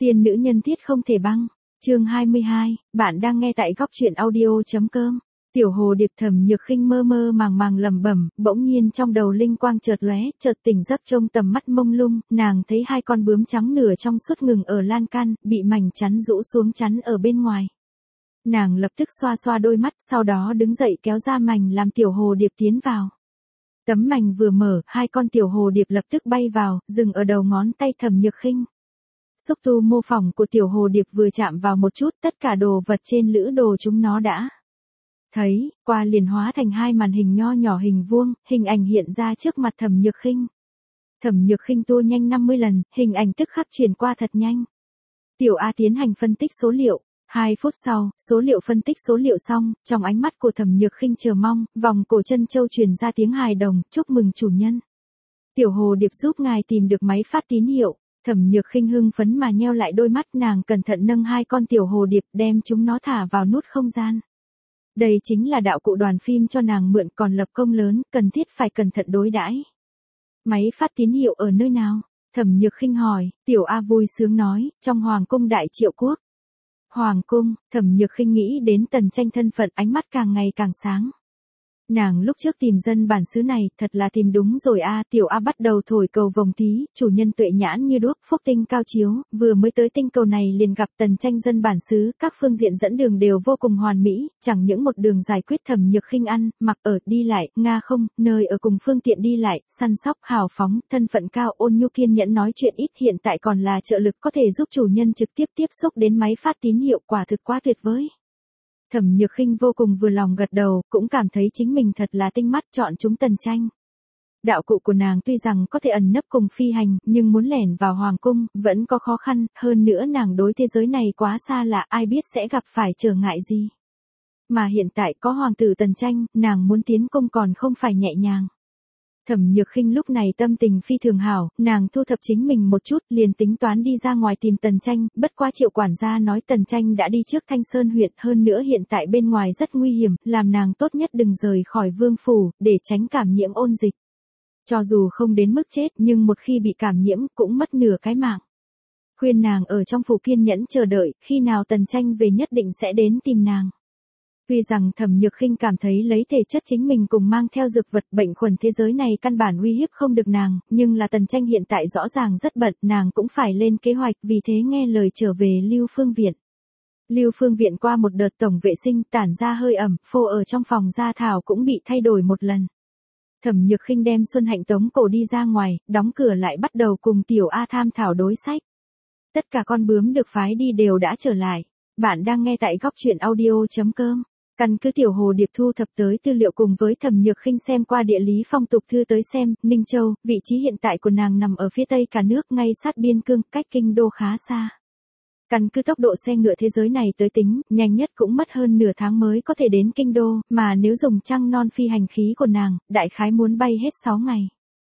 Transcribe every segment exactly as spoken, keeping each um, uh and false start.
Tiên nữ nhân thiết không thể băng. Chương hai mươi hai, bạn đang nghe tại góc truyện audio.com. Tiểu Hồ Điệp Thẩm Nhược Khinh mơ mơ màng màng lẩm bẩm, bỗng nhiên trong đầu linh quang chợt lóe, chợt tỉnh giấc trông tầm mắt mông lung, nàng thấy hai con bướm trắng nửa trong suốt ngừng ở lan can, bị mảnh chắn rũ xuống chắn ở bên ngoài. Nàng lập tức xoa xoa đôi mắt, sau đó đứng dậy kéo ra mảnh làm Tiểu Hồ Điệp tiến vào. Tấm mảnh vừa mở, hai con Tiểu Hồ Điệp lập tức bay vào, dừng ở đầu ngón tay Thẩm Nhược Khinh. Xúc tu mô phỏng của Tiểu Hồ Điệp vừa chạm vào một chút, tất cả đồ vật trên lữ đồ chúng nó đã thấy, qua liền hóa thành hai màn hình nho nhỏ hình vuông, hình ảnh hiện ra trước mặt Thẩm Nhược Khinh. Thẩm Nhược Khinh tua nhanh năm mươi lần, hình ảnh tức khắc truyền qua thật nhanh. Tiểu A tiến hành phân tích số liệu. Hai phút sau, số liệu phân tích số liệu xong, trong ánh mắt của Thẩm Nhược Khinh chờ mong, vòng cổ chân châu truyền ra tiếng hài đồng, chúc mừng chủ nhân. Tiểu Hồ Điệp giúp ngài tìm được máy phát tín hiệu. Thẩm Nhược Khinh hưng phấn mà nheo lại đôi mắt, nàng cẩn thận nâng hai con Tiểu Hồ Điệp đem chúng nó thả vào nút không gian. Đây chính là đạo cụ đoàn phim cho nàng mượn, còn lập công lớn, cần thiết phải cẩn thận đối đãi. Máy phát tín hiệu ở nơi nào? Thẩm Nhược Khinh hỏi. Tiểu A vui sướng nói, trong Hoàng cung Đại Triệu Quốc. Hoàng cung, Thẩm Nhược Khinh nghĩ đến Tần Tranh thân phận, ánh mắt càng ngày càng sáng. Nàng lúc trước tìm dân bản xứ này, thật là tìm đúng rồi a. Tiểu A bắt đầu thổi cầu vồng tí, chủ nhân tuệ nhãn như đuốc, phúc tinh cao chiếu, vừa mới tới tinh cầu này liền gặp Tần Tranh dân bản xứ, các phương diện dẫn đường đều vô cùng hoàn mỹ, chẳng những một đường giải quyết Thẩm Nhược Khinh ăn, mặc ở, đi lại, nga không, nơi ở cùng phương tiện đi lại, săn sóc, hào phóng, thân phận cao, ôn nhu kiên nhẫn, nói chuyện ít, hiện tại còn là trợ lực có thể giúp chủ nhân trực tiếp tiếp xúc đến máy phát tín hiệu, quả thực quá tuyệt vời. Thẩm Nhược Khinh vô cùng vừa lòng gật đầu, cũng cảm thấy chính mình thật là tinh mắt chọn chúng Tần Tranh. Đạo cụ của nàng tuy rằng có thể ẩn nấp cùng phi hành, nhưng muốn lẻn vào hoàng cung, vẫn có khó khăn, hơn nữa nàng đối thế giới này quá xa lạ, ai biết sẽ gặp phải trở ngại gì. Mà hiện tại có hoàng tử Tần Tranh, nàng muốn tiến cung còn không phải nhẹ nhàng. Thẩm Nhược Khinh lúc này tâm tình phi thường hảo, nàng thu thập chính mình một chút, liền tính toán đi ra ngoài tìm Tần Tranh, bất quá Triệu quản gia nói Tần Tranh đã đi trước Thanh Sơn huyện, hơn nữa hiện tại bên ngoài rất nguy hiểm, làm nàng tốt nhất đừng rời khỏi vương phủ, để tránh cảm nhiễm ôn dịch. Cho dù không đến mức chết, nhưng một khi bị cảm nhiễm, cũng mất nửa cái mạng. Khuyên nàng ở trong phủ kiên nhẫn chờ đợi, khi nào Tần Tranh về nhất định sẽ đến tìm nàng. Tuy rằng Thẩm Nhược Khinh cảm thấy lấy thể chất chính mình cùng mang theo dược vật bệnh khuẩn thế giới này căn bản uy hiếp không được nàng, nhưng là Tần Tranh hiện tại rõ ràng rất bận, nàng cũng phải lên kế hoạch, vì thế nghe lời trở về Lưu Phương Viện. Lưu Phương Viện qua một đợt tổng vệ sinh tản ra hơi ẩm, phô ở trong phòng gia thảo cũng bị thay đổi một lần. Thẩm Nhược Khinh đem Xuân Hạnh tống cổ đi ra ngoài, đóng cửa lại bắt đầu cùng Tiểu A tham thảo đối sách. Tất cả con bướm được phái đi đều đã trở lại. Bạn đang nghe tại góc truyện audio.com. Căn cứ Tiểu Hồ Điệp thu thập tới tư liệu cùng với Thẩm Nhược Khinh xem qua địa lý phong tục thư tới xem, Ninh Châu, vị trí hiện tại của nàng nằm ở phía tây cả nước, ngay sát biên cương, cách kinh đô khá xa. Căn cứ tốc độ xe ngựa thế giới này tới tính, nhanh nhất cũng mất hơn nửa tháng mới có thể đến kinh đô, mà nếu dùng trăng non phi hành khí của nàng, đại khái muốn bay hết sáu ngày.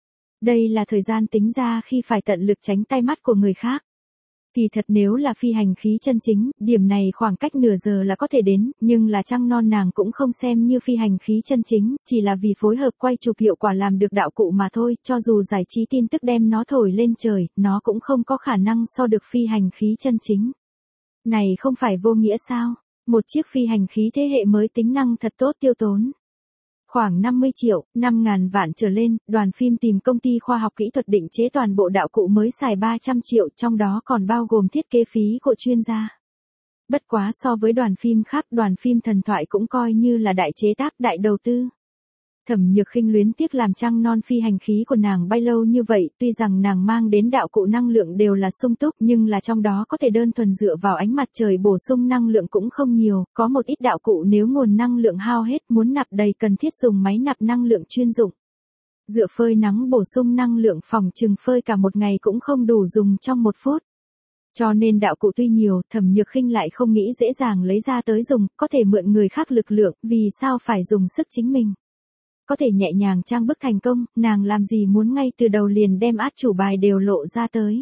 Đây là thời gian tính ra khi phải tận lực tránh tay mắt của người khác. Kỳ thật nếu là phi hành khí chân chính, điểm này khoảng cách nửa giờ là có thể đến, nhưng là trăng non nàng cũng không xem như phi hành khí chân chính, chỉ là vì phối hợp quay chụp hiệu quả làm được đạo cụ mà thôi, cho dù giải trí tin tức đem nó thổi lên trời, nó cũng không có khả năng so được phi hành khí chân chính. Này không phải vô nghĩa sao? Một chiếc phi hành khí thế hệ mới tính năng thật tốt tiêu tốn. Khoảng năm mươi triệu, năm ngàn vạn trở lên, đoàn phim tìm công ty khoa học kỹ thuật định chế toàn bộ đạo cụ mới xài ba trăm triệu, trong đó còn bao gồm thiết kế phí của chuyên gia. Bất quá so với đoàn phim khác, đoàn phim thần thoại cũng coi như là đại chế tác, đại đầu tư. Thẩm Nhược Khinh luyến tiếc làm trăng non phi hành khí của nàng bay lâu như vậy, tuy rằng nàng mang đến đạo cụ năng lượng đều là sung túc, nhưng là trong đó có thể đơn thuần dựa vào ánh mặt trời bổ sung năng lượng cũng không nhiều, có một ít đạo cụ nếu nguồn năng lượng hao hết muốn nạp đầy cần thiết dùng máy nạp năng lượng chuyên dụng. Dựa phơi nắng bổ sung năng lượng phòng chừng phơi cả một ngày cũng không đủ dùng trong một phút. Cho nên đạo cụ tuy nhiều, Thẩm Nhược Khinh lại không nghĩ dễ dàng lấy ra tới dùng, có thể mượn người khác lực lượng, vì sao phải dùng sức chính mình. Có thể nhẹ nhàng trang bức thành công, nàng làm gì muốn ngay từ đầu liền đem át chủ bài đều lộ ra tới.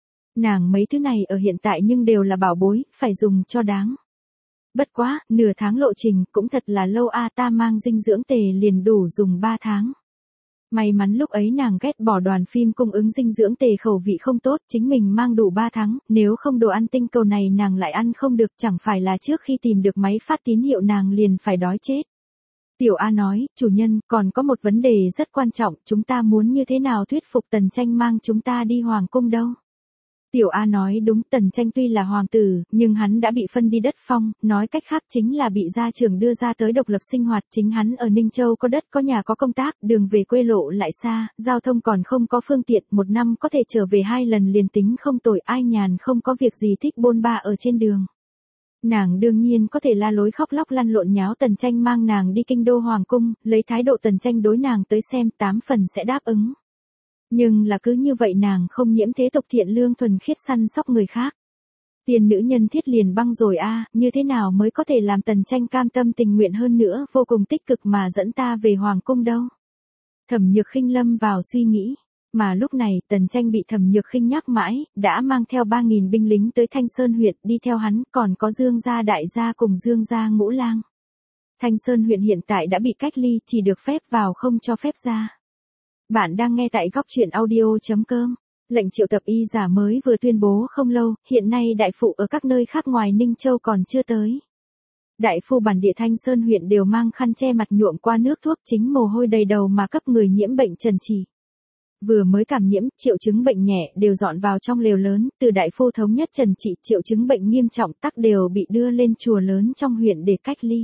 Nàng mấy thứ này ở hiện tại nhưng đều là bảo bối, phải dùng cho đáng. Bất quá, nửa tháng lộ trình cũng thật là lâu a, ta mang dinh dưỡng tề liền đủ dùng ba tháng. May mắn lúc ấy nàng ghét bỏ đoàn phim cung ứng dinh dưỡng tề khẩu vị không tốt, chính mình mang đủ ba tháng, nếu không đồ ăn tinh cầu này nàng lại ăn không được, chẳng phải là trước khi tìm được máy phát tín hiệu nàng liền phải đói chết. Tiểu A nói, chủ nhân, còn có một vấn đề rất quan trọng, chúng ta muốn như thế nào thuyết phục Tần Tranh mang chúng ta đi hoàng cung đâu? Tiểu A nói đúng, Tần Tranh tuy là hoàng tử, nhưng hắn đã bị phân đi đất phong, nói cách khác chính là bị gia trưởng đưa ra tới độc lập sinh hoạt, chính hắn ở Ninh Châu có đất có nhà có công tác, đường về quê lộ lại xa, giao thông còn không có phương tiện, một năm có thể trở về hai lần liền tính không tồi, ai nhàn không có việc gì thích bôn ba ở trên đường. Nàng đương nhiên có thể la lối khóc lóc lăn lộn nháo Tần Tranh mang nàng đi kinh đô hoàng cung, lấy thái độ Tần Tranh đối nàng tới xem tám phần sẽ đáp ứng. Nhưng là cứ như vậy nàng không nhiễm thế tục thiện lương thuần khiết săn sóc người khác. Tiền nữ nhân thiết liền băng rồi a, như thế nào mới có thể làm Tần Tranh cam tâm tình nguyện hơn nữa, vô cùng tích cực mà dẫn ta về hoàng cung đâu. Thẩm Nhược Khinh lâm vào suy nghĩ, mà lúc này Tần Tranh bị Thẩm Nhược Khinh nhắc mãi, đã mang theo ba nghìn binh lính tới Thanh Sơn huyện, đi theo hắn, còn có Dương gia đại gia cùng Dương gia ngũ lang. Thanh Sơn huyện hiện tại đã bị cách ly, chỉ được phép vào không cho phép ra. Bạn đang nghe tại góc truyện audio.com. Lệnh triệu tập y giả mới vừa tuyên bố không lâu, hiện nay đại phu ở các nơi khác ngoài Ninh Châu còn chưa tới. Đại phu bản địa Thanh Sơn huyện đều mang khăn che mặt nhuộm qua nước thuốc, chính mồ hôi đầy đầu mà cấp người nhiễm bệnh trần trì. Vừa mới cảm nhiễm, triệu chứng bệnh nhẹ đều dọn vào trong lều lớn, từ đại phu thống nhất trần trị, triệu chứng bệnh nghiêm trọng tắc đều bị đưa lên chùa lớn trong huyện để cách ly.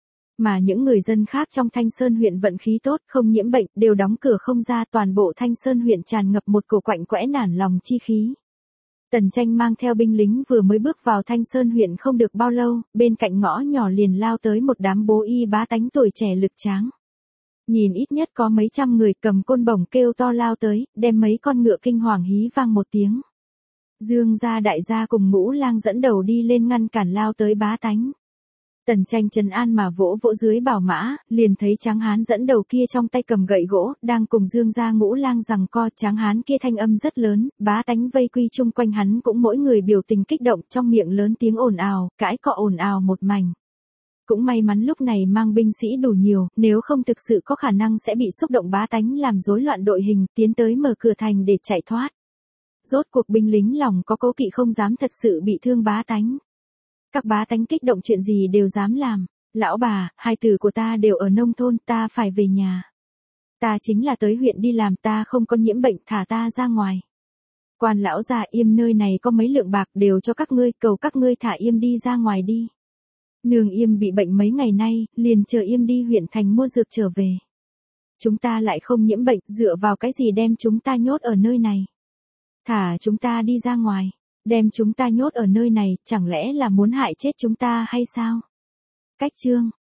Mà những người dân khác trong Thanh Sơn huyện vận khí tốt, không nhiễm bệnh, đều đóng cửa không ra, toàn bộ Thanh Sơn huyện tràn ngập một cổ quạnh quẽ nản lòng chi khí. Tần Tranh mang theo binh lính vừa mới bước vào Thanh Sơn huyện không được bao lâu, bên cạnh ngõ nhỏ liền lao tới một đám bố y bá tánh tuổi trẻ lực tráng. Nhìn ít nhất có mấy trăm người cầm côn bổng kêu to lao tới, đem mấy con ngựa kinh hoàng hí vang một tiếng. Dương gia đại gia cùng ngũ lang dẫn đầu đi lên ngăn cản lao tới bá tánh. Tần Tranh trấn an mà vỗ vỗ dưới bảo mã, liền thấy Tráng Hán dẫn đầu kia trong tay cầm gậy gỗ, đang cùng Dương gia ngũ lang giằng co. Tráng Hán kia thanh âm rất lớn, bá tánh vây quy chung quanh hắn cũng mỗi người biểu tình kích động, trong miệng lớn tiếng ồn ào, cãi cọ ồn ào một mảnh. Cũng may mắn lúc này mang binh sĩ đủ nhiều, nếu không thực sự có khả năng sẽ bị xúc động bá tánh làm rối loạn đội hình, tiến tới mở cửa thành để chạy thoát. Rốt cuộc binh lính lòng có cố kỵ không dám thật sự bị thương bá tánh. Các bá tánh kích động chuyện gì đều dám làm. Lão bà, hai tử của ta đều ở nông thôn, ta phải về nhà. Ta chính là tới huyện đi làm, ta không có nhiễm bệnh, thả ta ra ngoài. Quan lão già, Yêm nơi này có mấy lượng bạc đều cho các ngươi, cầu các ngươi thả Yêm đi ra ngoài đi. Nương Yêm bị bệnh mấy ngày nay, liền chờ Yêm đi huyện thành mua dược trở về. Chúng ta lại không nhiễm bệnh, dựa vào cái gì đem chúng ta nhốt ở nơi này. Thả chúng ta đi ra ngoài. Đem chúng ta nhốt ở nơi này, chẳng lẽ là muốn hại chết chúng ta hay sao? Cách chương